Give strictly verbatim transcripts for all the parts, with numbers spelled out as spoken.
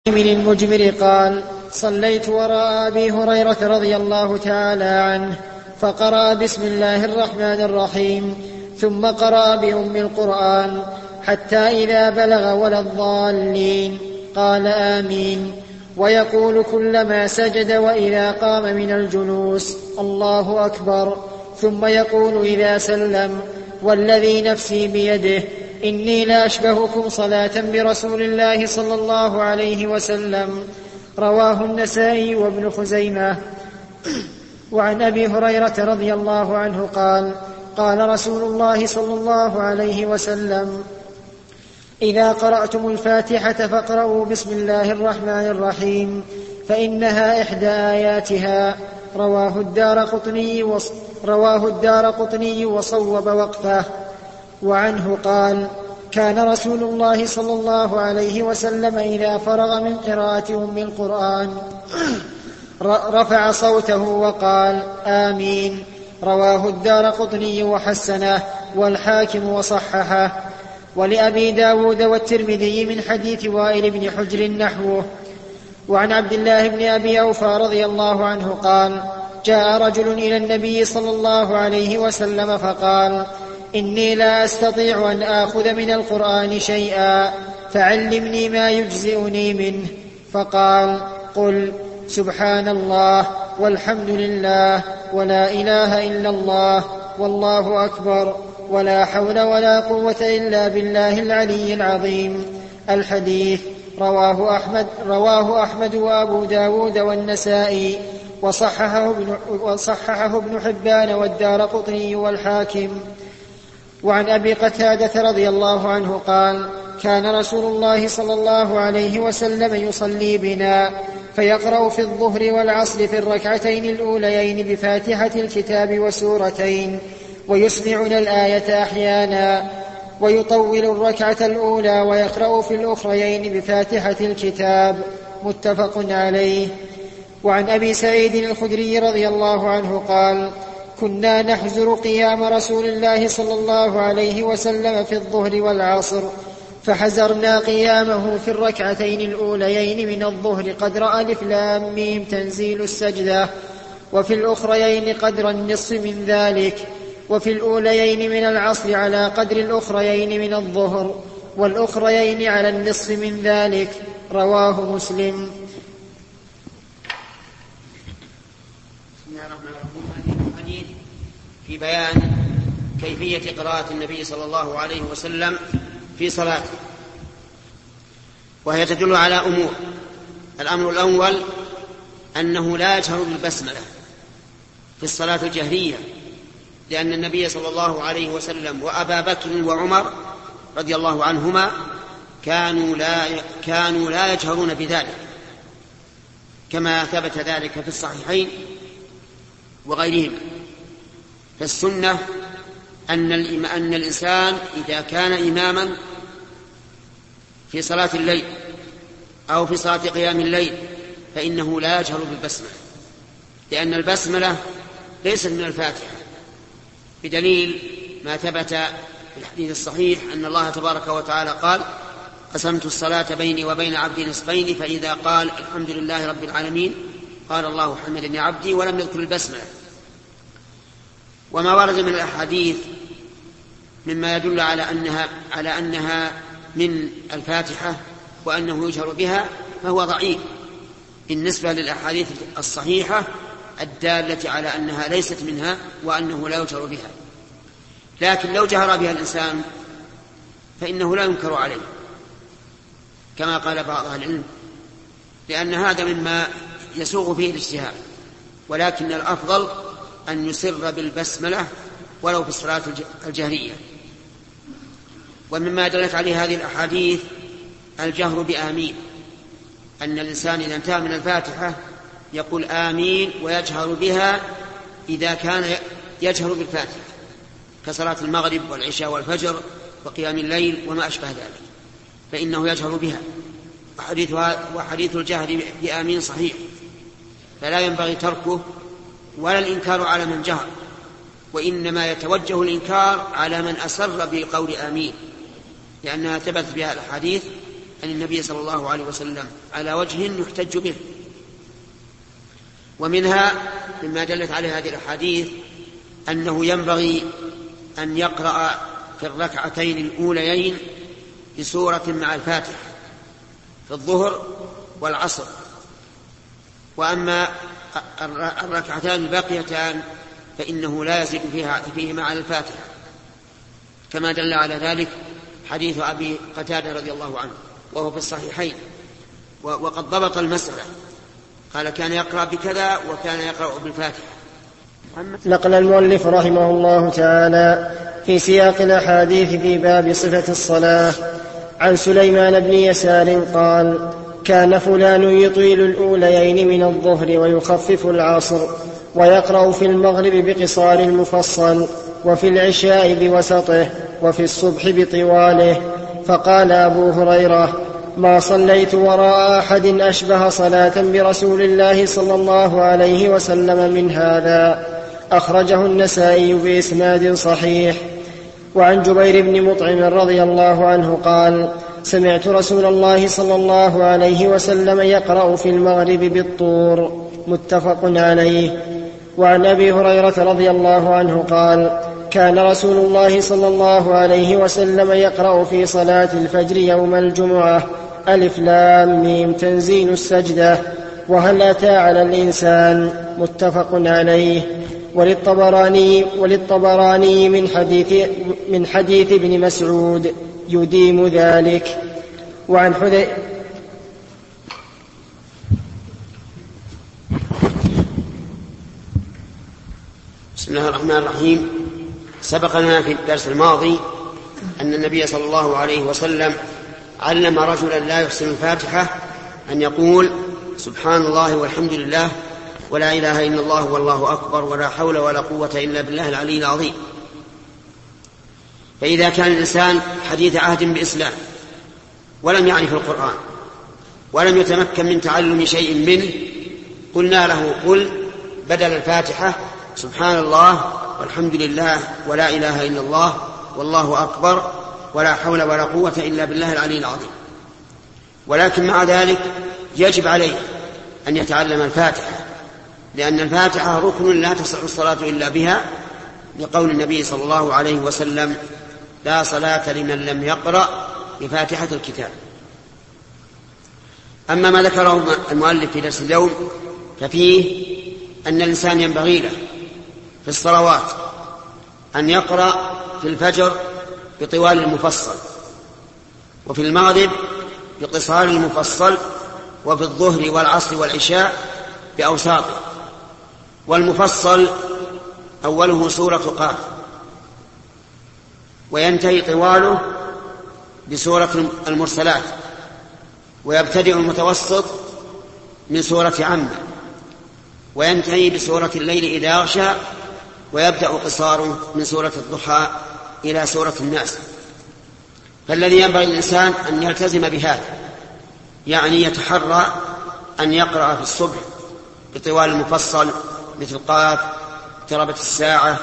من المجمر قال: صليت وراء أبي هريرة رضي الله تعالى عنه فقرأ بسم الله الرحمن الرحيم ثم قرأ بأم القرآن حتى إذا بلغ ولا الضالين قال آمين، ويقول كلما سجد وإذا قام من الجلوس الله أكبر، ثم يقول إذا سلم: والذي نفسي بيده إني لأشبهكم صلاة برسول الله صلى الله عليه وسلم. رواه النسائي وابن خزيمة. وعن أبي هريرة رضي الله عنه قال: قال رسول الله صلى الله عليه وسلم: إذا قرأتم الفاتحة فاقرأوا بسم الله الرحمن الرحيم فإنها إحدى آياتها. رواه الدارقطني وص... رواه الدارقطني وصوب وقفه. وعنه قال: كان رسول الله صلى الله عليه وسلم إذا فرغ من قراءة أم القرآن رفع صوته وقال: آمين. رواه الدارقطني وحسنه والحاكم وصححه. ولأبي داود والترمذي من حديث وائل بن حجر نحوه. وعن عبد الله بن أبي أوفى رضي الله عنه قال: جاء رجل إلى النبي صلى الله عليه وسلم فقال: إني لا أستطيع أن آخذ من القرآن شيئا فعلمني ما يجزئني منه. فقال: قل سبحان الله والحمد لله ولا إله إلا الله والله أكبر ولا حول ولا قوة إلا بالله العلي العظيم. الحديث رواه أحمد, رواه أحمد وأبو داود والنسائي وصححه ابن, وصححه ابن حبان والدارقطني والحاكم. وعن أبي قتادة رضي الله عنه قال: كان رسول الله صلى الله عليه وسلم يصلي بنا فيقرأ في الظهر والعصر في الركعتين الأوليين بفاتحة الكتاب وسورتين، ويسمعنا الآية أحيانا، ويطول الركعة الأولى ويقرأ في الأخريين بفاتحة الكتاب. متفق عليه. وعن أبي سعيد الخدري رضي الله عنه قال: كنا نحزر قيام رسول الله صلى الله عليه وسلم في الظهر والعصر، فحزرنا قيامه في الركعتين الأوليين من الظهر قدر ألف لام ميم تنزيل السجدة، وفي الأخريين قدر النصف من ذلك، وفي الأوليين من العصر على قدر الأخريين من الظهر، والأخريين على النصف من ذلك. رواه مسلم. في بيان كيفية قراءة النبي صلى الله عليه وسلم في صلاته، وهي تدل على أمور. الأمر الأول أنه لا يجهر بالبسملة في الصلاة الجهرية، لأن النبي صلى الله عليه وسلم وأبا بكر وعمر رضي الله عنهما كانوا لا, كانوا لا يجهرون بذلك، كما ثبت ذلك في الصحيحين وغيرهما. فالسنة أن, أن الإنسان إذا كان إماما في صلاة الليل أو في صلاة قيام الليل فإنه لا يجهر بالبسملة، لأن البسملة ليست من الفاتحة، بدليل ما ثبت في الحديث الصحيح أن الله تبارك وتعالى قال: قسمت الصلاة بيني وبين عبدي نصفين، فإذا قال الحمد لله رب العالمين قال الله حمدني عبدي، ولم يذكر البسملة. وما ورد من الأحاديث مما يدل على أنها, على أنها من الفاتحة وأنه يجهر بها فهو ضعيف بالنسبة للأحاديث الصحيحة الدالة على أنها ليست منها وأنه لا يجهر بها. لكن لو جهر بها الإنسان فإنه لا ينكر عليه كما قال بعض أهل العلم، لأن هذا مما يسوغ فيه الاجتهاد، ولكن الأفضل أن يسر بالبسملة ولو في الصلاة الجهرية. ومما دلت عليه هذه الأحاديث الجهر بآمين، أن الإنسان إذا انتهى من الفاتحة يقول آمين ويجهر بها إذا كان يجهر بالفاتحة، كصلاة المغرب والعشاء والفجر وقيام الليل وما أشبه ذلك، فإنه يجهر بها. وحديث الجهر بآمين صحيح، فلا ينبغي تركه ولا الإنكار على من جهر، وإنما يتوجه الإنكار على من أسر بقول آمين، لأنها ثبت بها الحديث عن النبي صلى الله عليه وسلم على وجه يحتج به. ومنها مما دلت عليه هذه الأحاديث أنه ينبغي أن يقرأ في الركعتين الأوليين بسورة مع الفاتحة في الظهر والعصر، وأما الركعتان الباقيتان فإنه لا يزيد فيها فيهما على الفاتحة، كما دل على ذلك حديث أبي قتادة رضي الله عنه وهو في الصحيحين، وقد ضبط المسألة، قال كان يقرأ بكذا وكان يقرأ بالفاتحة. نقل المؤلف رحمه الله تعالى في سياق الأحاديث في باب صفة الصلاة عن سليمان بن يسار قال: كان فلان يطيل الأوليين من الظهر ويخفف العصر، ويقرأ في المغرب بقصار المفصل، وفي العشاء بوسطه، وفي الصبح بطواله. فقال أبو هريرة: ما صليت وراء أحد أشبه صلاة برسول الله صلى الله عليه وسلم من هذا. أخرجه النسائي بإسناد صحيح. وعن جبير بن مطعم رضي الله عنه قال: سمعت رسول الله صلى الله عليه وسلم يقرأ في المغرب بالطور. متفق عليه. وعن أبي هريرة رضي الله عنه قال: كان رسول الله صلى الله عليه وسلم يقرأ في صلاة الفجر يوم الجمعة: ألف لام ميم تنزيل السجدة، وهل أتى على الإنسان. متفق عليه. وللطبراني, وللطبراني من حديث, من حديث ابن مسعود يديم ذلك. وعن حذيفة بسم الله الرحمن الرحيم. سبق لنا في الدرس الماضي أن النبي صلى الله عليه وسلم علم رجلا لا يحسن الفاتحة أن يقول: سبحان الله والحمد لله ولا إله إلا الله والله أكبر ولا حول ولا قوة إلا بالله العلي العظيم. فإذا كان الإنسان حديث عهد بإسلام ولم يعرف القرآن ولم يتمكن من تعلم شيء منه، قلنا له: قل بدل الفاتحة سبحان الله والحمد لله ولا إله إلا الله والله أكبر ولا حول ولا قوة إلا بالله العلي العظيم. ولكن مع ذلك يجب عليه أن يتعلم الفاتحة، لأن الفاتحة ركن لا تصح الصلاة إلا بها، لقول النبي صلى الله عليه وسلم: لا صلاة لمن لم يقرأ بفاتحة الكتاب. أما ما ذكره المؤلف في درس اليوم ففيه أن الإنسان ينبغي له في الصلوات أن يقرأ في الفجر بطوال المفصل، وفي المغرب بقصار المفصل، وفي الظهر والعصر والعشاء بأوساطه. والمفصل أوله سورة قاف، وينتهي طواله بسورة المرسلات، ويبتدئ المتوسط من سورة عمة، وينتهي بسورة الليل إذا يغشى، ويبدأ قصاره من سورة الضحى إلى سورة الناس. فالذي ينبغي الإنسان أن يلتزم بهذا، يعني يتحرى أن يقرأ في الصبح بطوال المفصل مثل قاف، اقتربت الساعة،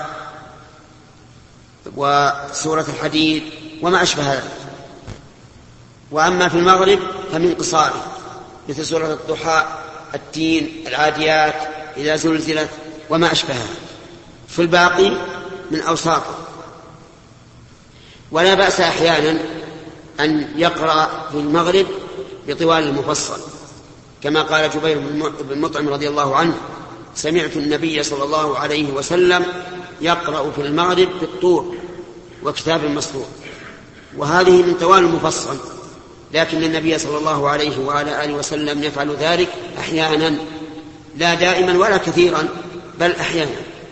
وسورة الحديد وما أشبه ذلك. وأما في المغرب فمن قصاره مثل سورة الضحى، التين، العاديات، إذا زلزلت وما أشبهها. في الباقي من أوساطه. ولا بأس أحيانا أن يقرأ في المغرب بطوال المفصل، كما قال جبير بن مطعم رضي الله عنه: سمعت النبي صلى الله عليه وسلم يقرأ في المغرب بالطور وكتاب مسطور. وهذه من طوال المفصل، لكن النبي صلى الله عليه وعلى آله وسلم يفعل ذلك أحيانا، لا دائما ولا كثيرا، بل أحيانا.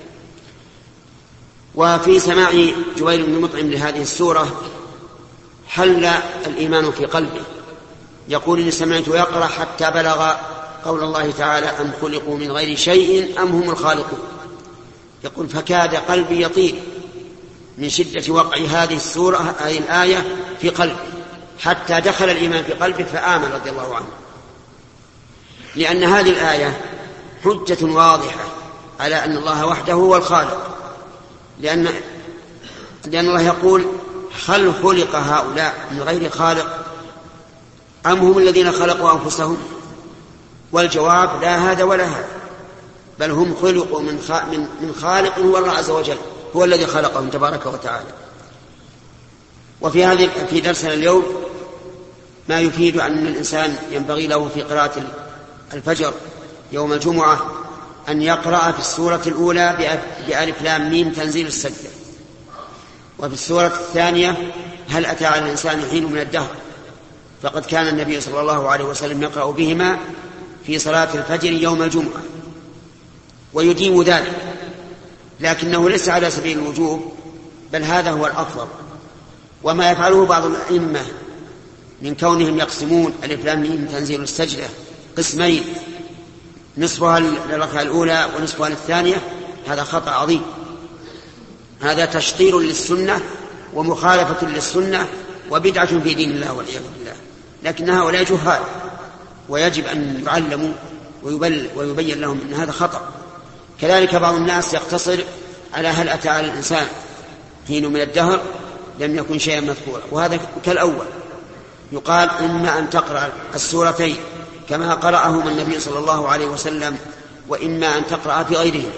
وفي سماع جبير بن مطعم لهذه السورة حل الإيمان في قلبه، يقول: إني سمعت يقرأ حتى بلغ قول الله تعالى: أم خلقوا من غير شيء أم هم الخالقون. يقول: فكاد قلبي يطير من شدة وقع هذه السورة هذه الآية في قلبي، حتى دخل الإيمان في قلبه فآمن رضي الله عنه، لأن هذه الآية حجة واضحة على أن الله وحده هو الخالق، لأن, لأن الله يقول: هل خلق هؤلاء من غير خالق أم هم الذين خلقوا أنفسهم؟ والجواب لا هذا ولا هذا، بل هم خلقوا من من خالق هو الله عز وجل، هو الذي خلقهم تبارك وتعالى. وفي هذه في درسنا اليوم ما يفيد أن الإنسان ينبغي له في قراءة الفجر يوم الجمعة أن يقرأ في السورة الأولى بألف لام ميم تنزيل السجدة، وفي السورة الثانية هل أتى على الإنسان حين من الدهر، فقد كان النبي صلى الله عليه وسلم يقرأ بهما في صلاة الفجر يوم الجمعة ويديم ذلك، لكنه ليس على سبيل الوجوب، بل هذا هو الأفضل. وما يفعله بعض الأئمة من كونهم يقسمون ألف لام ميم تنزيل السجدة قسمين، نصفها للركعة الأولى ونصفها للثانية، هذا خطأ عظيم، هذا تشطير للسنة ومخالفة للسنة وبدعة في دين الله والعياذ بالله. لكن هؤلاء جهال ويجب أن يعلموا ويبين لهم أن هذا خطأ. كذلك بعض الناس يقتصر على هل أتى على الإنسان حين من الدهر لم يكن شيئا مذكورا، وهذا كالأول، يقال إما أن تقرأ السورتين كما قرأهما النبي صلى الله عليه وسلم، وإما أن تقرأ في غيرهم.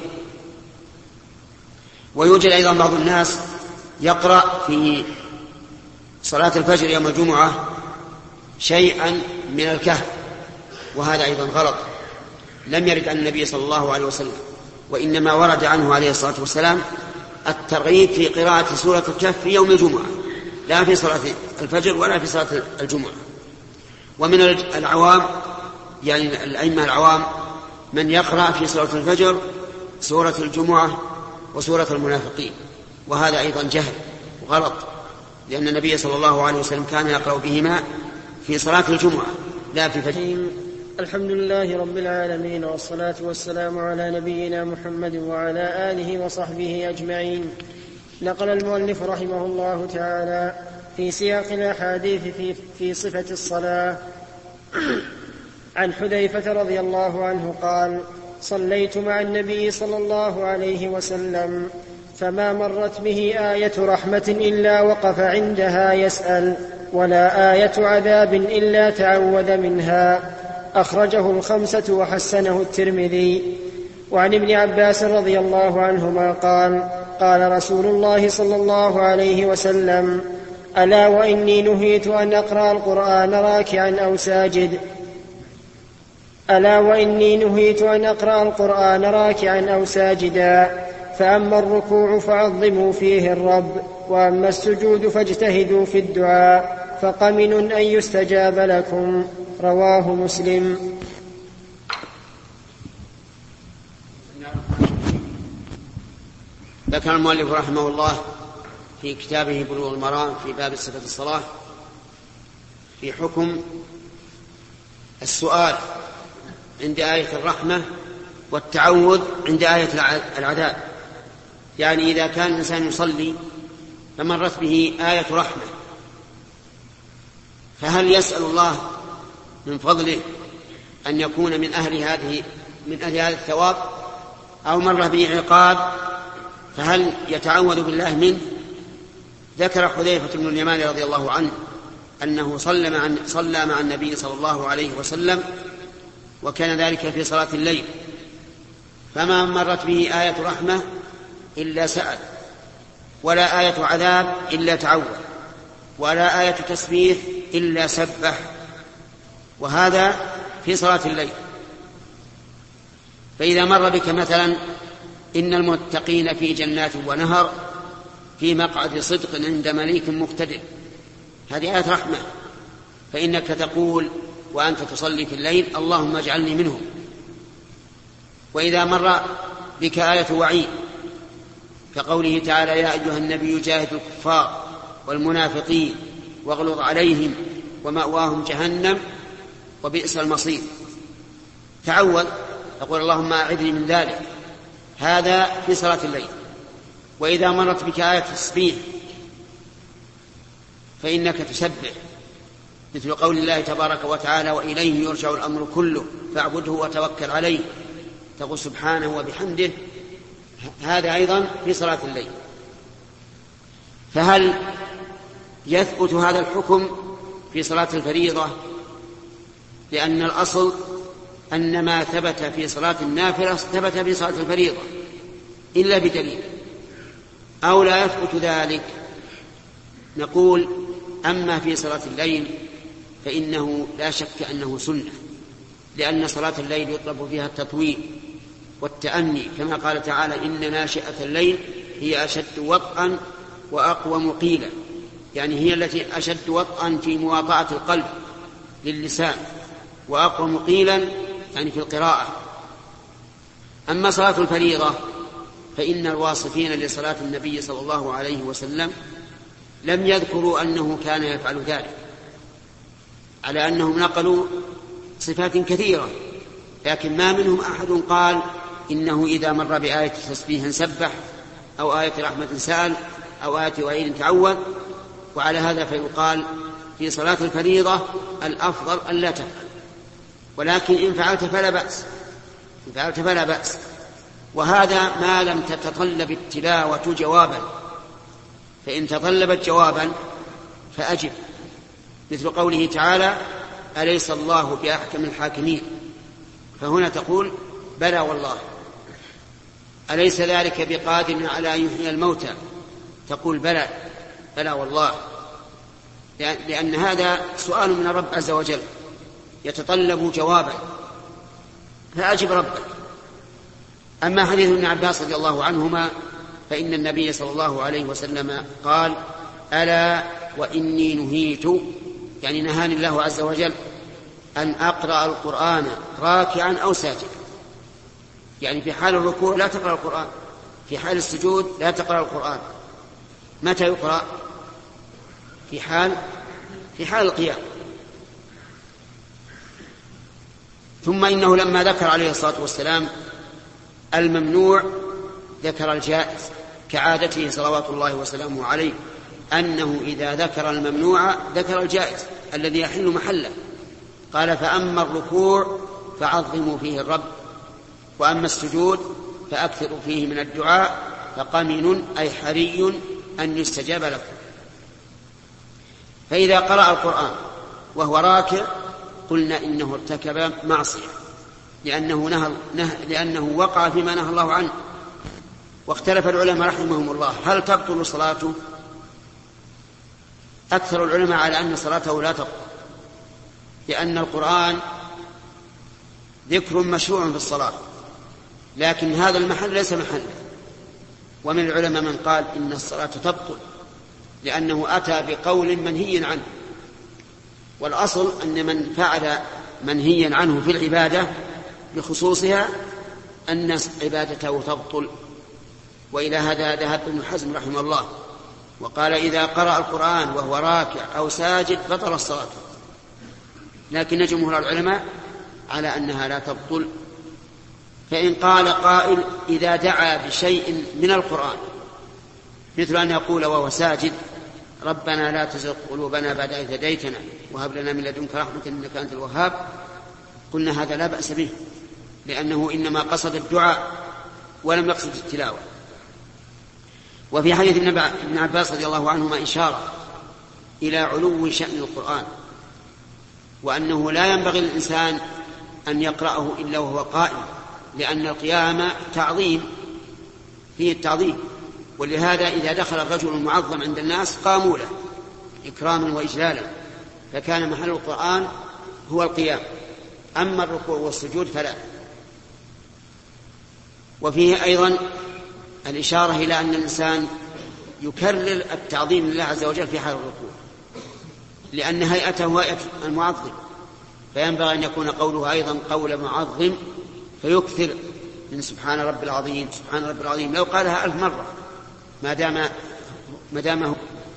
ويوجد أيضا بعض الناس يقرأ في صلاة الفجر يوم الجمعة شيئا من الكهف، وهذا أيضا غلط، لم يرد عن النبي صلى الله عليه وسلم، وإنما ورد عنه عليه الصلاة والسلام الترغيب في قراءة سورة الكهف في يوم الجمعة، لا في صلاة الفجر ولا في صلاة الجمعة. ومن العوام يعني الأئمة العوام من يقرأ في صلاة الفجر سورة الجمعة وسورة المنافقين، وهذا أيضا جهل وغلط، لأن النبي صلى الله عليه وسلم كان يقرأ بهما في صلاة الجمعة لا في الفجر. الحمد لله رب العالمين، والصلاة والسلام على نبينا محمد وعلى آله وصحبه أجمعين. نقل المؤلف رحمه الله تعالى في سياق الأحاديث في, في صفة الصلاة عن حذيفة رضي الله عنه قال: صليت مع النبي صلى الله عليه وسلم فما مرت به آية رحمة إلا وقف عندها يسأل، ولا آية عذاب إلا تعوذ منها. أخرجه الخمسة وحسنه الترمذي. وعن ابن عباس رضي الله عنهما قال: قال رسول الله صلى الله عليه وسلم: ألا وإني نهيت أن أقرأ القرآن راكعا أو ساجد ألا وإني نهيت أن أقرأ القرآن راكعا أو ساجدا، فأما الركوع فعظموا فيه الرب، وأما السجود فاجتهدوا في الدعاء، فقمن أن يستجاب لكم. رواه مسلم. ذكر المؤلف رحمه الله في كتابه بلوغ المرام في باب صفة الصلاة في حكم السؤال عند آية الرحمة والتعوذ عند آية العذاب. يعني إذا كان الإنسان يصلي فمرت به آية رحمة، فهل يسأل الله من فضله أن يكون من أهل هذه من أهل هذا الثواب، أو مر به عقاب فهل يتعوذ بالله منه؟ ذكر حذيفة بن اليمان رضي الله عنه أنه صلى مع, صلى مع النبي صلى الله عليه وسلم، وكان ذلك في صلاة الليل، فما مرت به آية رحمة إلا سأل، ولا آية عذاب إلا تعوذ، ولا آية تسبيح إلا سبح، وهذا في صلاة الليل. فإذا مر بك مثلا إن المتقين في جنات ونهر في مقعد صدق عند مليك مقتدر، هذه آية رحمة، فإنك تقول وأنت تصلي في الليل: اللهم اجعلني منهم. وإذا مر بك آية وعيد كقوله تعالى: يا أيها النبي جاهد الكفار والمنافقين واغلظ عليهم ومأواهم جهنم وبئس المصير، تعوذ، تقول: اللهم أعذني من ذلك، هذا في صلاة الليل. وإذا مرت بك آية التسبيح فإنك تسبح، مثل قول الله تبارك وتعالى: وإليه يرجع الأمر كله فاعبده وتوكل عليه، تقول سبحانه وبحمده، هذا أيضا في صلاة الليل. فهل يثبت هذا الحكم في صلاة الفريضة لأن الأصل أن ما ثبت في صلاة النافلة ثبت في صلاة الفريضة إلا بدليل، أو لا يثبت ذلك نقول أما في صلاة الليل فإنه لا شك أنه سنة، لأن صلاة الليل يطلب فيها التطويل والتأني، كما قال تعالى: إن ناشئة الليل هي أشد وطئا وأقوم قيلا، يعني هي التي أشد وطئا في مواطأة القلب للسان، وأقوم قيلا يعني في القراءة. أما صلاة الفريضة فإن الواصفين لصلاة النبي صلى الله عليه وسلم لم يذكروا أنه كان يفعل ذلك، على أنهم نقلوا صفات كثيرة، لكن ما منهم أحد قال إنه إذا مر بآية تسبيح سبح، أو آية رحمة سأل، أو آية وعيد تعوذ. وعلى هذا فيقال في صلاة الفريضة الأفضل أن لا تفعل، ولكن إن فعلت فلا بأس، إن فعلت فلا بأس. وهذا ما لم تتطلب التلاوة جوابا، فإن تطلبت جوابا فأجب، مثل قوله تعالى: أليس الله بأحكم الحاكمين، فهنا تقول: بلى والله. أليس ذلك بقادر على أن يحيي الموتى، تقول: بلى بلى والله، لأن هذا سؤال من الرب عز وجل يتطلب جوابا، فأجب ربك. أما حديث ابن عباس رضي الله عنهما فإن النبي صلى الله عليه وسلم قال: ألا وإني نهيت، يعني نهاني الله عز وجل أن أقرأ القرآن راكعا أو ساجدا، يعني في حال الركوع لا تقرأ القرآن، في حال السجود لا تقرأ القرآن. متى يقرأ؟ في حال في حال القيام. ثم إنه لما ذكر عليه الصلاة والسلام الممنوع ذكر الجائز، كعادته صلوات الله وسلامه عليه أنه إذا ذكر الممنوع ذكر الجائز الذي يحل محله. قال: فأما الركوع فعظموا فيه الرب، وأما السجود فأكثروا فيه من الدعاء، فقمن أي حري أن يستجاب لكم. فإذا قرأ القرآن وهو راكع قلنا إنه ارتكب معصية، لأنه, نهى نه لأنه وقع فيما نهى الله عنه. واختلف العلماء رحمهم الله هل تبطل صلاته؟ أكثر العلماء على أن صلاته لا تبطل، لأن القرآن ذكر مشروع في الصلاة، لكن هذا المحل ليس محله. ومن العلماء من قال إن الصلاة تبطل لأنه أتى بقول منهي عنه، والأصل أن من فعل منهيا عنه في العبادة بخصوصها أن عبادته تبطل. وإلى هذا ذهب ابن حزم رحمه الله وقال: إذا قرأ القرآن وهو راكع أو ساجد بطل الصلاة. لكن جمهور العلماء على أنها لا تبطل. فإن قال قائل: إذا دعا بشيء من القرآن، مثل أن يقول وهو ساجد: ربنا لا تزغ قلوبنا بعد إذ هديتنا وهب لنا من لدنك رحمة إنك أنت الوهاب، قلنا هذا لا بأس به، لأنه إنما قصد الدعاء ولم يقصد التلاوة. وفي حديث ابن عباس رضي الله عنهما إشارة إلى علو شأن القرآن، وأنه لا ينبغي للإنسان أن يقرأه إلا وهو قائم، لأن القيام تعظيم فيه التعظيم. ولهذا إذا دخل الرجل المعظم عند الناس قاموا له إكراما وإجلالا، فكان محل القرآن هو القيام، أما الركوع والسجود فلا. وفيه أيضا الإشارة إلى أن الإنسان يكرر التعظيم لله عز وجل في حال الركوع، لأن هيئته هيئة المعظم، فينبغي أن يكون قوله أيضا قول معظم، فيكثر من سبحان رب العظيم سبحان رب العظيم، لو قالها ألف مرة ما دام ما دامه.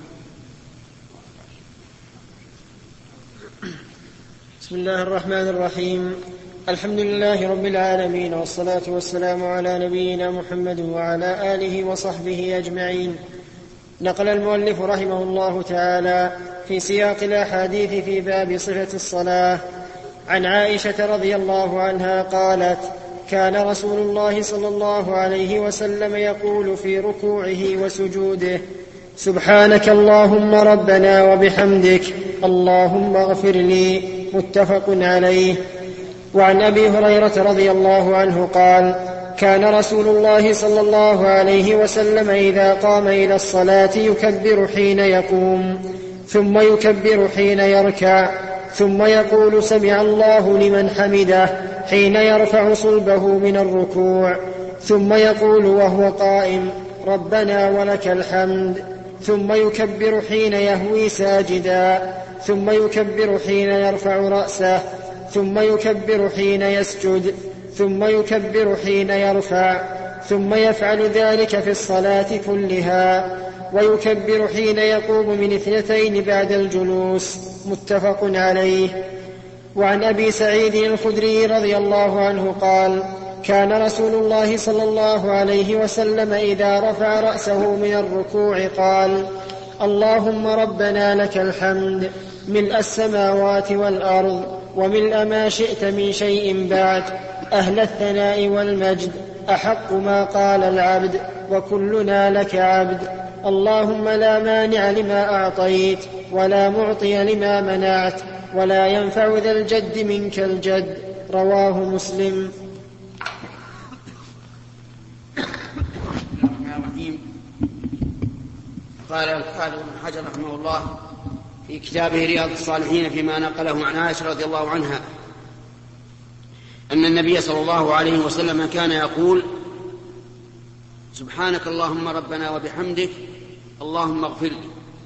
بسم الله الرحمن الرحيم. الحمد لله رب العالمين، والصلاة والسلام على نبينا محمد وعلى آله وصحبه أجمعين. نقل المؤلف رحمه الله تعالى في سياق الأحاديث في باب صفة الصلاة عن عائشة رضي الله عنها قالت: كان رسول الله صلى الله عليه وسلم يقول في ركوعه وسجوده: سبحانك اللهم ربنا وبحمدك اللهم اغفر لي، متفق عليه. وعن أبي هريرة رضي الله عنه قال: كان رسول الله صلى الله عليه وسلم إذا قام إلى الصلاة يكبر حين يقوم، ثم يكبر حين يركع، ثم يقول: سمع الله لمن حمده، حين يرفع صلبه من الركوع، ثم يقول وهو قائم: ربنا ولك الحمد، ثم يكبر حين يهوي ساجدا، ثم يكبر حين يرفع رأسه، ثم يكبر حين يسجد، ثم يكبر حين يرفع، ثم يفعل ذلك في الصلاة كلها، ويكبر حين يقوم من اثنتين بعد الجلوس. متفق عليه. وعن أبي سعيد الخدري رضي الله عنه قال: كان رسول الله صلى الله عليه وسلم إذا رفع رأسه من الركوع قال: اللهم ربنا لك الحمد ملء السماوات والأرض وملء ما شئت من شيء بعد، أهل الثناء والمجد، أحق ما قال العبد وكلنا لك عبد، اللهم لا مانع لما أعطيت ولا معطي لما منعت ولا ينفع ذا الجد منك الجد. رواه مسلم. قال الحافظ ابن حجر رحمه الله في كتابه رياض الصالحين فيما نقله عن عائشة رضي الله عنها أن النبي صلى الله عليه وسلم كان يقول: سبحانك اللهم ربنا وبحمدك اللهم اغفر لي.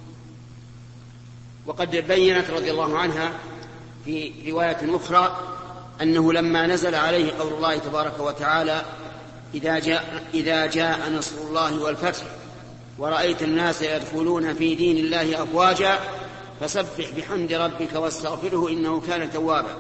وقد بينت رضي الله عنها في رواية أخرى أنه لما نزل عليه قول الله تبارك وتعالى: إذا جاء, إذا جاء نصر الله والفتح ورأيت الناس يدخلون في دين الله أفواجا فسبح بحمد ربك واستغفره إنه كان توابا.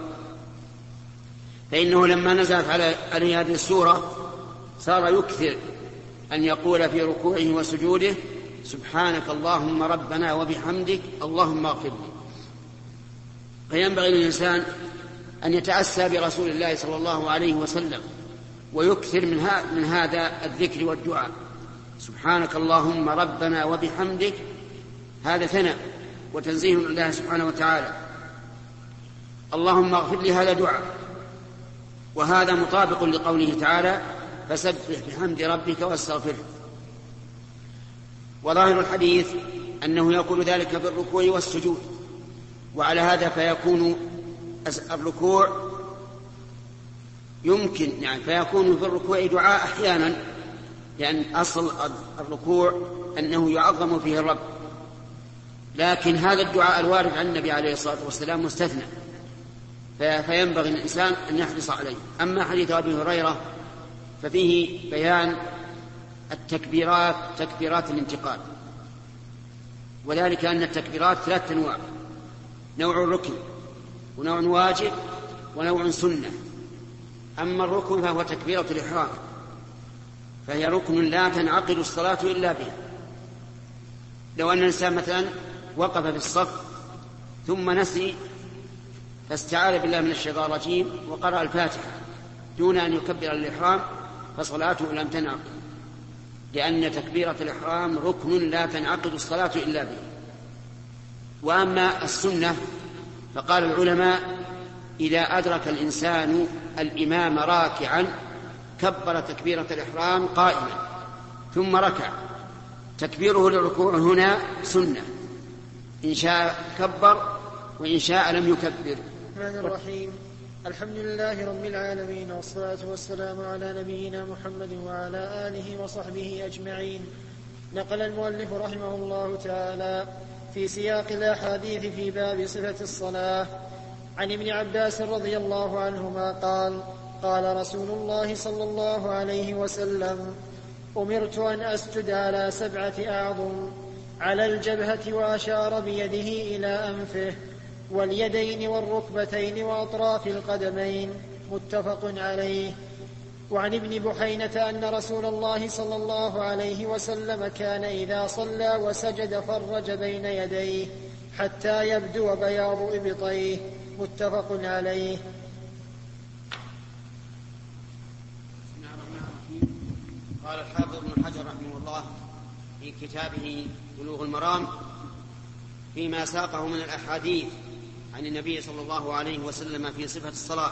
فإنه لما نزلت عليه هذه السورة صار يكثر أن يقول في ركوعه وسجوده: سبحانك اللهم ربنا وبحمدك اللهم اغفر لي. فينبغي للإنسان أن يتأسى برسول الله صلى الله عليه وسلم ويكثر من هذا الذكر والدعاء. سبحانك اللهم ربنا وبحمدك، هذا ثناء وتنزيه لله سبحانه وتعالى. اللهم اغفر لي، هذا دعاء، وهذا مطابق لقوله تعالى: فسبح بحمد ربك واستغفره. وظاهر الحديث أنه يقول ذلك بالركوع والسجود، وعلى هذا فيكون الركوع يمكن يعني فيكون في الركوع دعاء أحيانا، لأن أصل الركوع أنه يعظم فيه الرب، لكن هذا الدعاء الوارد عن النبي عليه الصلاة والسلام مستثنى، فينبغي الإنسان أن يحرص عليه. أما حديث أبي هريرة ففيه بيان التكبيرات تكبيرات الانتقال، وذلك أن التكبيرات ثلاثة أنواع: نوع ركن ونوع واجب ونوع سنة. أما الركن فهو تكبيرة الإحرام، فهي ركن لا تنعقد الصلاة إلا به. لو أن الإنسان مثلا وقف في الصف ثم نسي فاستعاذ بالله من الشيطان الرجيم وقرأ الفاتحة دون أن يكبر الإحرام فصلاته لم تنعقد، لأن تكبيرة الإحرام ركن لا تنعقد الصلاة إلا به. وأما السنة فقال العلماء: إذا أدرك الإنسان الإمام راكعا كبر تكبيرة الإحرام قائما ثم ركع، تكبيره للركوع هنا سنة، إن شاء كبر وإن شاء لم يكبر. الرحمن الرحيم. الحمد لله رب العالمين، والصلاة والسلام على نبينا محمد وعلى آله وصحبه أجمعين. نقل المؤلف رحمه الله تعالى في سياق الأحاديث في باب صفة الصلاة عن ابن عباس رضي الله عنهما قال: قال رسول الله صلى الله عليه وسلم: أمرت أن أسجد على سبعة أعظم، على الجبهة، وأشار بيده إلى أنفه واليدين والركبتين وأطراف القدمين. متفق عليه. وعن ابن بحينة أن رسول الله صلى الله عليه وسلم كان إذا صلى وسجد فرج بين يديه حتى يبدو بياض إبطيه. متفق عليه. قال الحافظ ابن حجر رحمه الله في كتابه بلوغ المرام فيما ساقه من الأحاديث عن النبي صلى الله عليه وسلم في صفة الصلاة،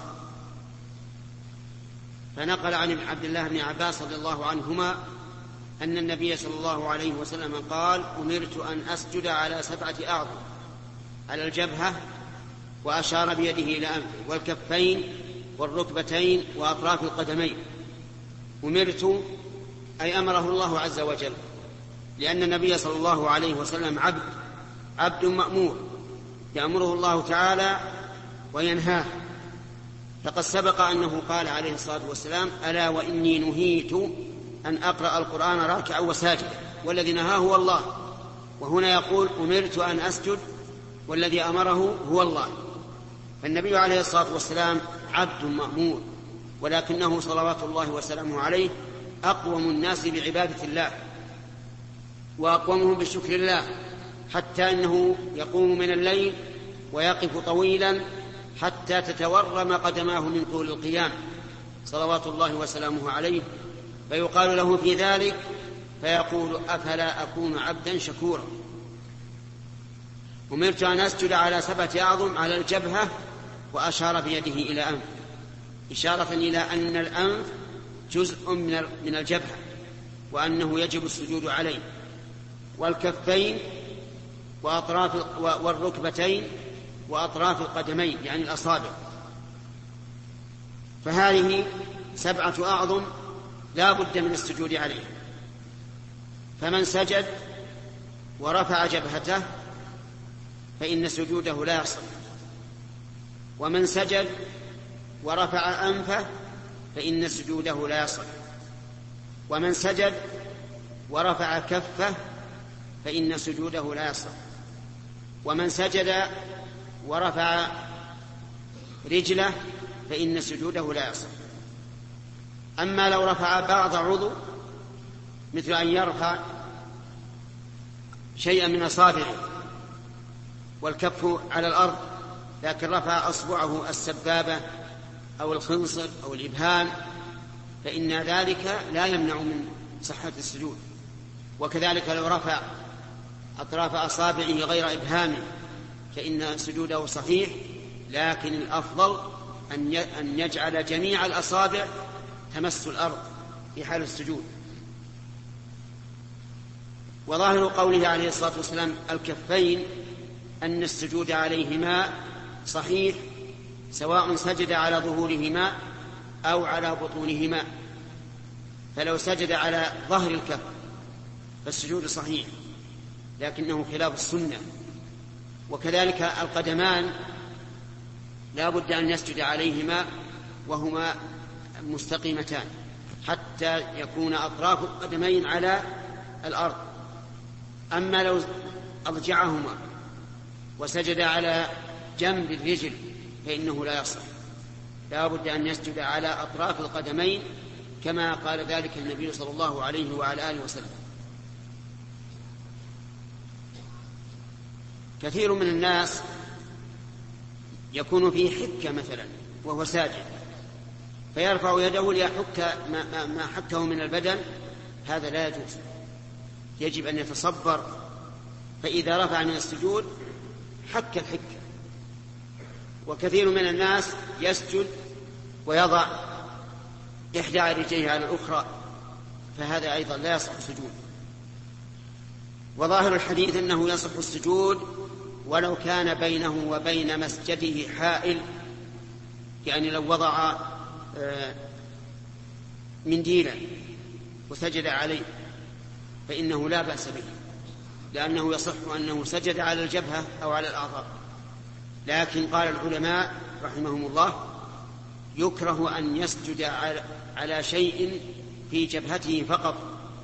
فنقل عن عبد الله بن عباس رضي الله عنهما أن النبي صلى الله عليه وسلم قال: أمرت أن أسجد على سبعة أعظم، على الجبهة، وأشار بيده إلى أنفه والكفين والركبتين وأطراف القدمين. أمرت أي أمره الله عز وجل، لأن النبي صلى الله عليه وسلم عبد عبد مأمور، يأمره الله تعالى وينهاه. فقد سبق أنه قال عليه الصلاة والسلام: ألا وإني نهيت أن أقرأ القرآن راكعا وساجدا، والذي نهاه هو الله. وهنا يقول: أمرت أن أسجد، والذي أمره هو الله. فالنبي عليه الصلاة والسلام عبد مأمور، ولكنه صلوات الله وسلامه عليه أقوم الناس بعبادة الله وأقومهم بشكر الله، حتى إنه يقوم من الليل ويقف طويلا حتى تتورم قدماه من طول القيام صلوات الله وسلامه عليه، فيقال له في ذلك فيقول: أفلا أكون عبدا شكورا. أمرت أن أسجد على سبعة أعظم، على الجبهة، وأشار بيده إلى أنف، إشارة إلى أن الأنف جزء من الجبهة وأنه يجب السجود عليه، والكفين وأطراف والركبتين وأطراف القدمين يعني الأصابع. فهذه سبعة أعظم لا بد من السجود عليه. فمن سجد ورفع جبهته فإن سجوده لا يصح، ومن سجد ورفع أنفه فإن سجوده لا يصح، ومن سجد ورفع كفه فإن سجوده لا يصح، ومن سجد ورفع رجله فإن سجوده لا يصح. أما لو رفع بعض عضو، مثل أن يرفع شيئا من أصابعه والكف على الأرض، لكن رفع أصبعه السبابة أو الخنصر أو الإبهام، فإن ذلك لا يمنع من صحة السجود. وكذلك لو رفع أطراف أصابعه غير إبهامه فإن سجوده صحيح، لكن الأفضل أن يجعل جميع الأصابع تمس الأرض في حال السجود. وظاهر قوله عليه الصلاة والسلام الكفين أن السجود عليهما صحيح، سواء سجد على ظهورهما أو على بطونهما. فلو سجد على ظهر الكف فالسجود صحيح، لكنه خلاف السنة. وكذلك القدمان لا بد أن يسجد عليهما وهما مستقيمتان حتى يكون أطراف القدمين على الأرض. أما لو أضجعهما وسجد على جنب الرجل فإنه لا يصح، لا بد أن يسجد على أطراف القدمين كما قال ذلك النبي صلى الله عليه وعلى آله وسلم. كثير من الناس يكون فيه حكة مثلا وهو ساجد، فيرفع يده ليحك ما حكه من البدن، هذا لا يجوز، يجب أن يتصبر، فإذا رفع من السجود حك الحكة. وكثير من الناس يسجد ويضع إحدى رجليه على الأخرى، فهذا أيضا لا يصح السجود. وظاهر الحديث أنه يصح السجود ولو كان بينه وبين مسجده حائل، يعني لو وضع منديلا وسجد عليه فإنه لا بأس به، لأنه يصح أنه سجد على الجبهة أو على الأعضاء. لكن قال العلماء رحمهم الله يكره أن يسجد على شيء في جبهته فقط،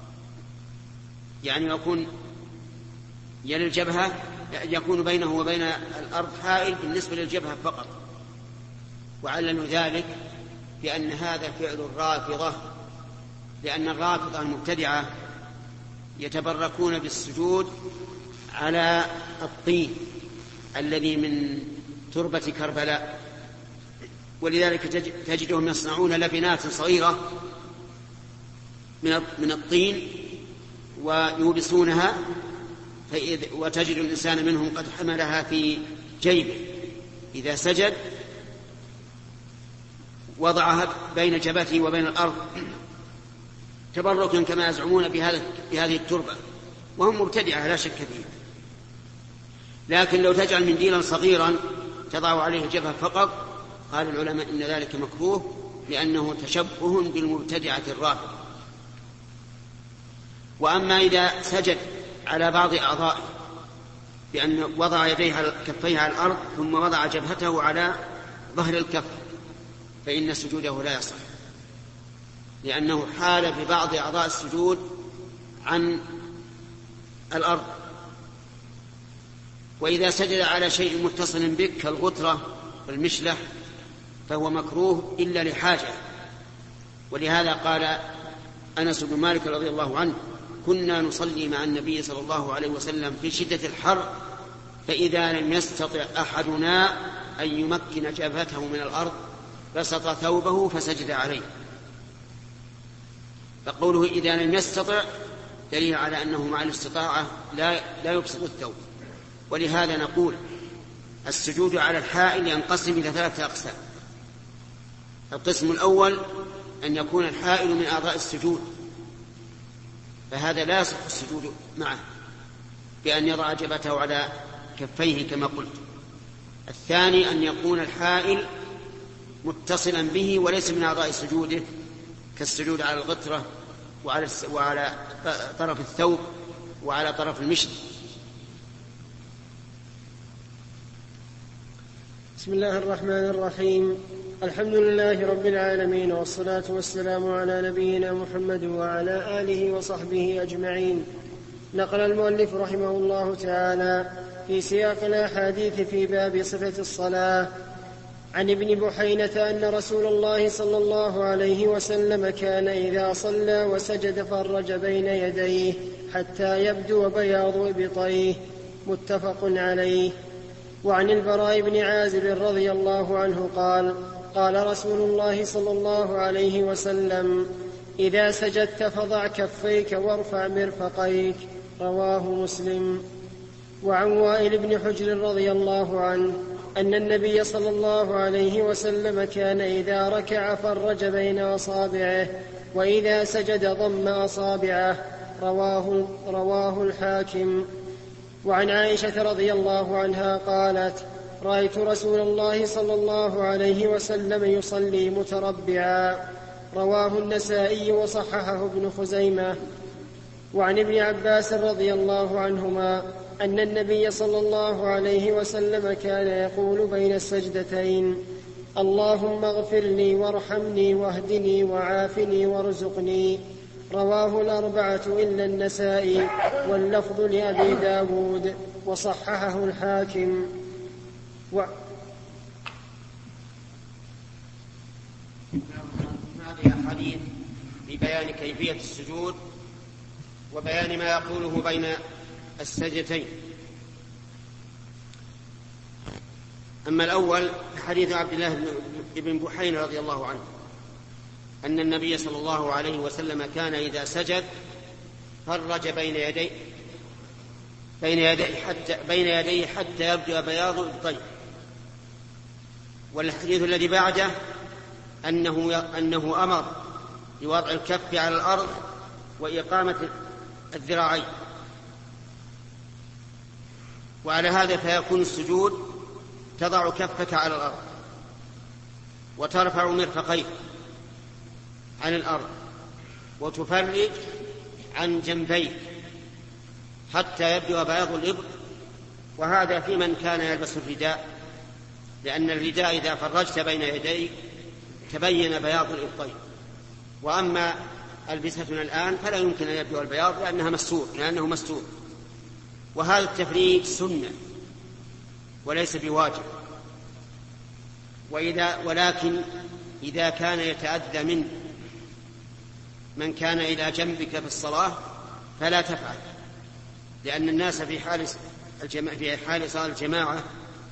يعني يكون يلي الجبهة، يكون بينه وبين الأرض حائل بالنسبة للجبهة فقط. وعللوا ذلك بأن هذا فعل الرافضة، لأن الرافضة المبتدعة يتبركون بالسجود على الطين الذي من تربة كربلاء، ولذلك تجدهم يصنعون لبنات صغيرة من الطين ويلبسونها، وتجد الإنسان منهم قد حملها في جيبه إذا سجد وضعها بين جبهته وبين الأرض تبركا كما يزعمون بهذه التربة، وهم مبتدعة لا شك فيه. لكن لو تجعل منديلا صغيرا تضع عليه الجبهة فقط، قال العلماء إن ذلك مكروه لأنه تشبه بالمبتدعة الرافضة. وأما إذا سجد على بعض أعضائه بأن وضع يديه كفيه على الأرض ثم وضع جبهته على ظهر الكف فإن سجوده لا يصح، لأنه حال ببعض أعضاء السجود عن الأرض. وإذا سجد على شيء متصل بك كالغترة والمشلح فهو مكروه إلا لحاجة. ولهذا قال أنس بن مالك رضي الله عنه: كنا نصلي مع النبي صلى الله عليه وسلم في شدة الحر، فإذا لم يستطع أحدنا أن يمكن جبهته من الأرض بسط ثوبه فسجد عليه. فقوله إذا لم يستطع دليل على أنه مع الاستطاعة لا, لا يبسط الثوب. ولهذا نقول السجود على الحائل ينقسم إلى ثلاثة أقسام. القسم الأول أن يكون الحائل من أعضاء السجود، فهذا لا يصح السجود معه بأن يضع جبهته على كفيه كما قلت. الثاني أن يكون الحائل متصلا به وليس من أعضاء سجوده كالسجود على الغترة وعلى, وعلى طرف الثوب وعلى طرف المشط. بسم الله الرحمن الرحيم. الحمد لله رب العالمين، والصلاة والسلام على نبينا محمد وعلى آله وصحبه أجمعين. نقل المؤلف رحمه الله تعالى في سياق الأحاديث في باب صفة الصلاة عن ابن بحينة أن رسول الله صلى الله عليه وسلم كان إذا صلى وسجد فرج بين يديه حتى يبدو بياض إبطيه، متفق عليه. وعن البراء بن عازب رضي الله عنه قال: قال رسول الله صلى الله عليه وسلم: إذا سجدت فضع كفيك وارفع مرفقيك، رواه مسلم. وعن وائل بن حجر رضي الله عنه أن النبي صلى الله عليه وسلم كان إذا ركع فرج بين أصابعه، وإذا سجد ضم أصابعه، رواه, رواه الحاكم. وعن عائشة رضي الله عنها قالت: رأيت رسول الله صلى الله عليه وسلم يصلي متربعا، رواه النسائي وصححه ابن خزيمة. وعن ابن عباس رضي الله عنهما أن النبي صلى الله عليه وسلم كان يقول بين السجدتين: اللهم اغفر لي وارحمني واهدني وعافني وارزقني، رواه الأربعة إلا النسائي، واللفظ لأبي داود، وصححه الحاكم. و... هذه الحديث في بيان كيفية السجود وبيان ما يقوله بين السجدتين. أما الأول حديث عبد الله بن بحينة رضي الله عنه أن النبي صلى الله عليه وسلم كان إذا سجد فرج بين يديه بين يديه حتى بين يديه حتى يبدو بياض إبطيه. والحديث الذي بعده أنه أنه أمر بوضع الكف على الأرض وإقامة الذراعين. وعلى هذا فيكون السجود تضع كفك على الأرض وترفع مرفقيك عن الأرض وتفرج عن جنبيك حتى يبدو بياض الإبط. وهذا في من كان يلبس الرداء، لأن الرداء إذا فرجت بين يديك تبين بياض الإبطين. وأما ألبستنا الآن فلا يمكن أن يبدو البياض لأنها مستور لأنه مستور. وهذا التفريج سنة وليس بواجب. وإذا ولكن إذا كان يتأذى منه من كان إلى جنبك في الصلاة فلا تفعل، لأن الناس في حال الجماعة في حال صلاة الجماعة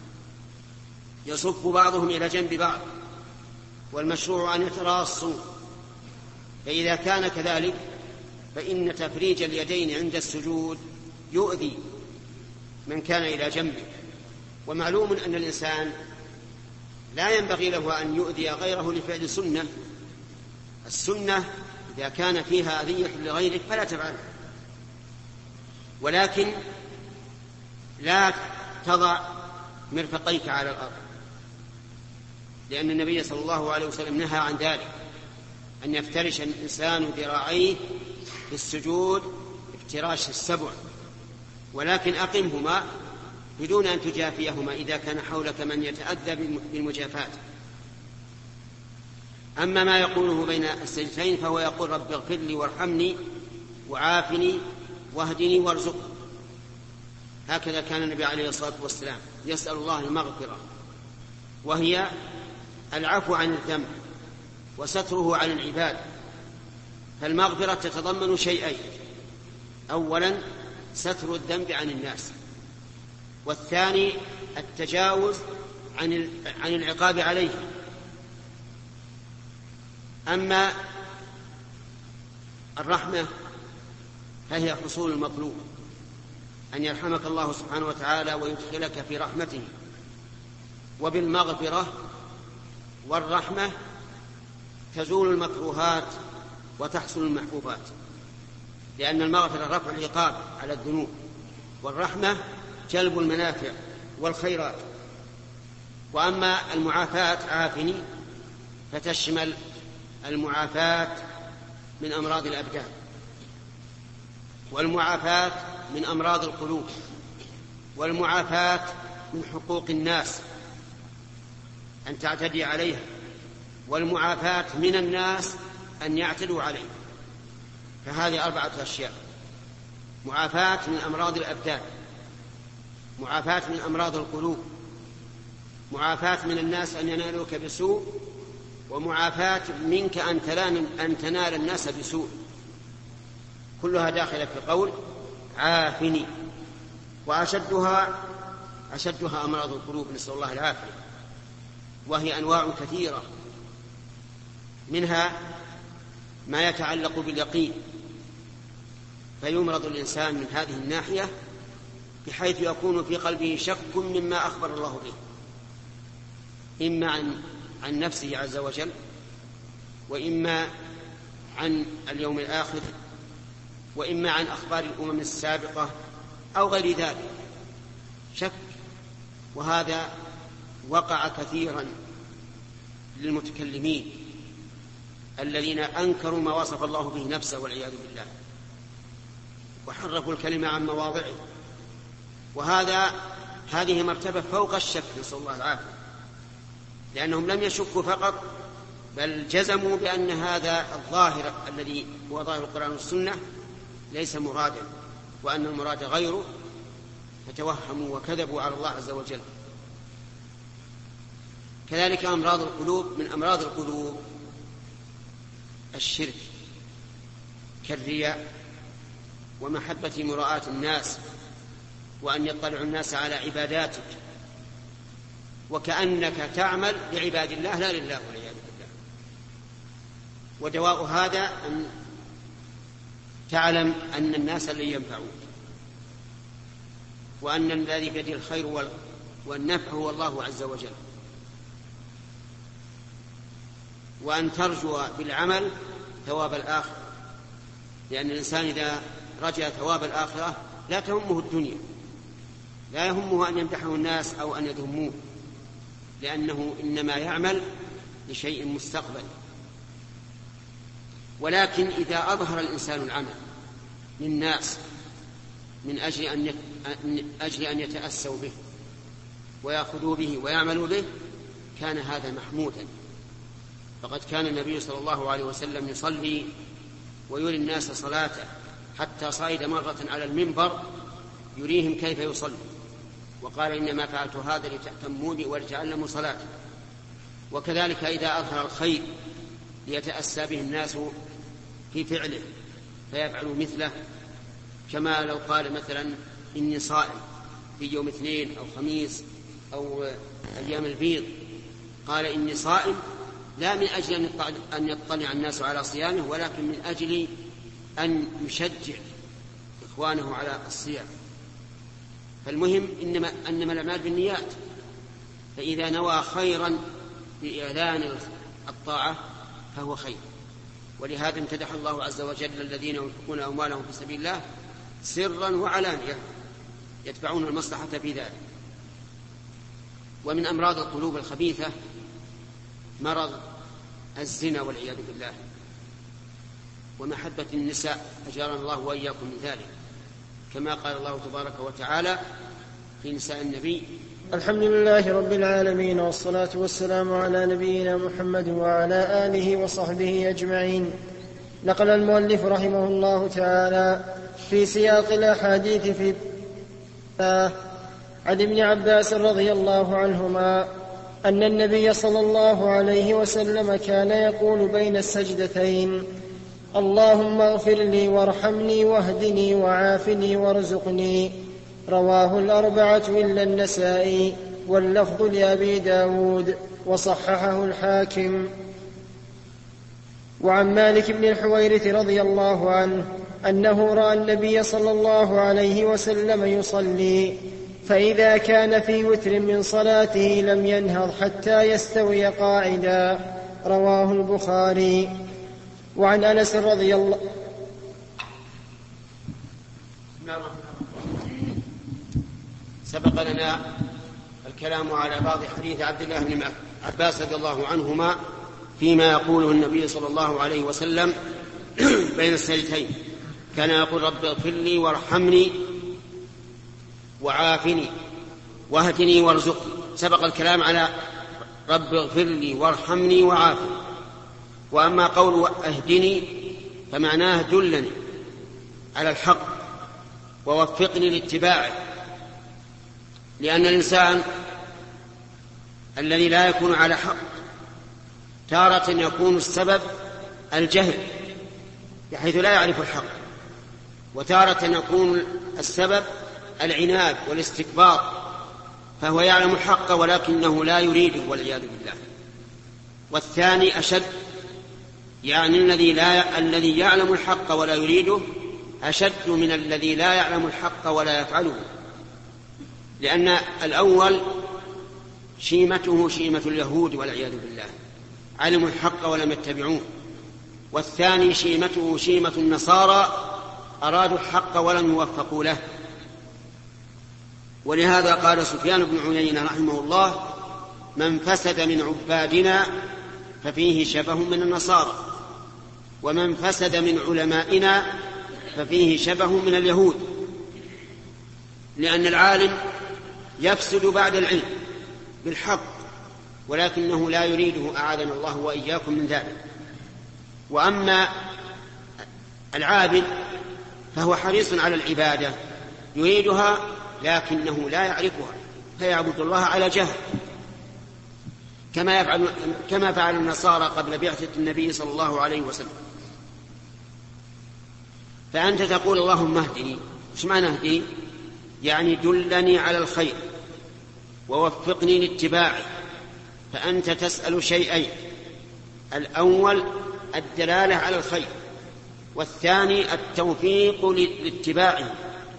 يصف بعضهم إلى جنب بعض، والمشروع أن يتراصوا. فإذا كان كذلك فإن تفريج اليدين عند السجود يؤذي من كان إلى جنبه. ومعلوم أن الإنسان لا ينبغي له أن يؤذي غيره لفعل سنة. السنة إذا كان فيها أذية لغيرك فلا تفعلها، ولكن لا تضع مرفقيك على الأرض، لأن النبي صلى الله عليه وسلم نهى عن ذلك، أن يفترش الإنسان ذراعيه في السجود افتراش السبع، ولكن أقمهما بدون أن تجافيهما إذا كان حولك من يتأذى بالمجافات. أما ما يقوله بين السجدتين فهو يقول رب اغفر لي وارحمني وعافني واهدني وارزقني. هكذا كان النبي عليه الصلاة والسلام يسأل الله المغفرة، وهي العفو عن الذنب وستره عن العباد. فالمغفرة تتضمن شيئين: أولا ستر الذنب عن الناس، والثاني التجاوز عن عن العقاب عليه. أما الرحمة فهي حصول المطلوب، أن يرحمك الله سبحانه وتعالى ويدخلك في رحمته. وبالمغفرة والرحمة تزول المكروهات وتحصل المحبوبات، لأن المغفرة رفع العقاب على الذنوب، والرحمة جلب المنافع والخيرات. وأما المعافاة عافني فتشمل المعافاة من أمراض الأبدان، والمعافاة من أمراض القلوب، والمعافاة من حقوق الناس أن تعتدي عليها، والمعافاة من الناس أن يعتدوا عليه. فهذه أربعة أشياء: معافاة من أمراض الأبدان، معافاة من أمراض القلوب، معافاة من الناس أن ينالوك بسوء، ومعافاة منك أن تنال الناس بسوء. كلها داخلة في قول عافني. وأشدها أشدها أمراض القلوب، نسأل الله العافية، وهي أنواع كثيرة، منها ما يتعلق باليقين، فيمرض الإنسان من هذه الناحية بحيث يكون في قلبه شك مما أخبر الله به، إما عن, عن نفسه عز وجل، وإما عن اليوم الآخر، وإما عن أخبار الأمم السابقة أو غير ذلك، شك. وهذا وقع كثيرا للمتكلمين الذين أنكروا ما وصف الله به نفسه والعياذ بالله، وحرفوا الكلمة عن مواضعه. وهذا هذه مرتبة فوق الشك، نسأل الله العافية، لأنهم لم يشكوا فقط، بل جزموا بأن هذا الظاهر الذي هو ظاهر القرآن والسنة ليس مرادا، وأن المراد غيره، فتوهموا وكذبوا على الله عز وجل. كذلك أمراض القلوب، من أمراض القلوب الشرك كالرياء ومحبة مراءة الناس، وأن يطلع الناس على عباداتك وكأنك تعمل لعباد الله لا لله والعياذ بالله. ودواء هذا أن تعلم أن الناس لن ينفعوك، وأن الذي بيده الخير والنفع هو الله عز وجل، وأن ترجو بالعمل ثواب الآخرة، لأن الإنسان إذا رجى ثواب الآخرة لا تهمه الدنيا، لا يهمه أن يمدحه الناس أو أن يذموه، لأنه إنما يعمل لشيء مستقبل. ولكن إذا أظهر الإنسان العمل للناس من أجل أن من أجل أن يتأسوا به ويأخذوا به ويعملوا به كان هذا محمودا. فقد كان النبي صلى الله عليه وسلم يصلي ويري الناس صلاته، حتى صعد مرة على المنبر يريهم كيف يصلي، وقال إنما فعلت هذا لتأتموني ولتعلموا صلاتي. وكذلك إذا أظهر الخير ليتأسى به الناس في فعله فيفعلوا مثله، كما لو قال مثلا إني صائم في يوم اثنين أو خميس أو أيام البيض، قال إني صائم لا من أجل أن يطلع الناس على صيامه، ولكن من أجل أن يشجع إخوانه على الصيام. فالمهم إنما, إنما الأعمال بالنيات، فإذا نوى خيرا بإعلان الطاعة فهو خير. ولهذا امتدح الله عز وجل الذين ينفقون أموالهم في سبيل الله سرا وعلانية يتبعون المصلحة في ذلك. ومن أمراض القلوب الخبيثة مرض الزنا والعياذ بالله ومحبة النساء، أجارنا الله وإياكم من ذلك، كما قال الله تبارك وتعالى في نساء النبي: الحمد لله رب العالمين، والصلاة والسلام على نبينا محمد وعلى آله وصحبه أجمعين. نقل المؤلف رحمه الله تعالى في سياق الأحاديث في عن ابن عباس رضي الله عنهما أن النبي صلى الله عليه وسلم كان يقول بين السجدتين: اللهم اغفر لي وارحمني واهدني وعافني وارزقني. رواه الأربعة إلا النسائي، واللفظ لأبي داود، وصححه الحاكم. وعن مالك بن الحويرث رضي الله عنه أنه رأى النبي صلى الله عليه وسلم يصلي، فإذا كان في وتر من صلاته لم ينهض حتى يستوي قاعدا. رواه البخاري. وعن أنس رضي الله سبق لنا الكلام على بعض حديث عبد الله بن عباس رضي الله عنهما فيما يقوله النبي صلى الله عليه وسلم بين السجدتين. كان يقول: رب اغفر لي وارحمني وعافني واهدني وارزقني. سبق الكلام على رب اغفر لي وارحمني وعافني. وأما قول اهدني فمعناه دلني على الحق ووفقني لاتباعه، لأن الإنسان الذي لا يكون على حق تارة يكون السبب الجهل بحيث لا يعرف الحق، وتارة يكون السبب العناد والاستكبار فهو يعلم الحق ولكنه لا يريده والعياذ بالله. والثاني أشد، يعني الذي لا الذي يعلم الحق ولا يريده أشد من الذي لا يعلم الحق ولا يفعله، لأن الأول شيمته شيمة اليهود والعياذ بالله، علموا الحق ولم يتبعوه. والثاني شيمته شيمة النصارى، أرادوا الحق ولم يوفقوا له. ولهذا قال سفيان بن عيينة رحمه الله: من فسد من عبادنا ففيه شبه من النصارى، ومن فسد من علمائنا ففيه شبه من اليهود. لأن العالم يفسد بعد العلم بالحق ولكنه لا يريده، أعاذنا الله وإياكم من ذلك. وأما العابد فهو حريص على العبادة، يريدها لكنه لا يعرفها، فيعبد الله على جهل، كما يفعل كما فعل النصارى قبل بعثة النبي صلى الله عليه وسلم. فأنت تقول: اللهم اهدني. ايش معنى اهدني؟ يعني دلني على الخير ووفقني لاتباعه. فأنت تسأل شيئين: الأول الدلالة على الخير، والثاني التوفيق لاتباعه.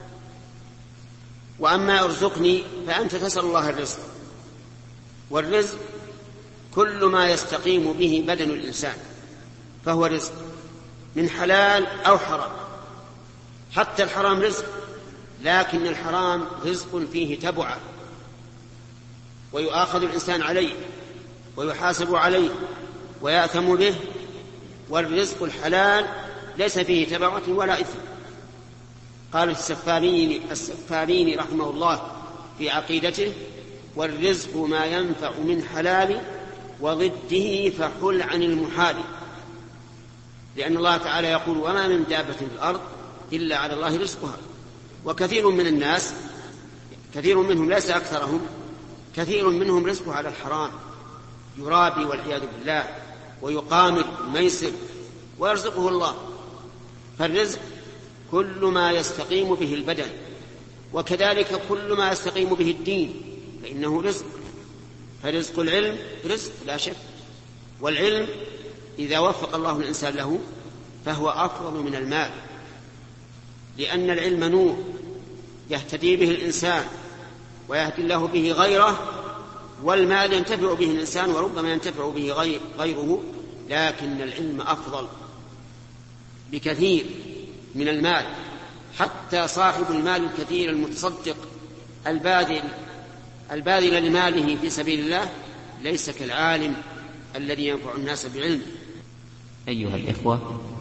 وأما ارزقني فأنت تسأل الله الرزق، والرزق كل ما يستقيم به بدن الإنسان فهو رزق، من حلال أو حرام. حتى الحرام رزق، لكن الحرام رزق فيه تبعة ويؤاخذ الإنسان عليه ويحاسب عليه ويأثم به. والرزق الحلال ليس فيه تبعة ولا إثم. قال السفاريني, السفاريني رحمه الله في عقيدته: والرزق ما ينفع من حلال وضده فحل عن المحال. لأن الله تعالى يقول: وما من دابة في الأرض إلا على الله رزقها. وكثير من الناس، كثير منهم ليس أكثرهم، كثير منهم رزقه على الحرام، يرابي والعياذ بالله ويقامر ويميسر ويرزقه الله. فالرزق كل ما يستقيم به البدن، وكذلك كل ما يستقيم به الدين فإنه رزق. فرزق العلم رزق لا شك، والعلم إذا وفق الله الإنسان له فهو أفضل من المال، لأن العلم نور يهتدي به الإنسان ويهدي الله به غيره والمال ينتفع به الإنسان وربما ينتفع به غيره، لكن العلم أفضل بكثير من المال. حتى صاحب المال الكثير المتصدق الباذل الباذل لماله في سبيل الله ليس كالعالم الذي ينفع الناس بعلمه. أيها الإخوة،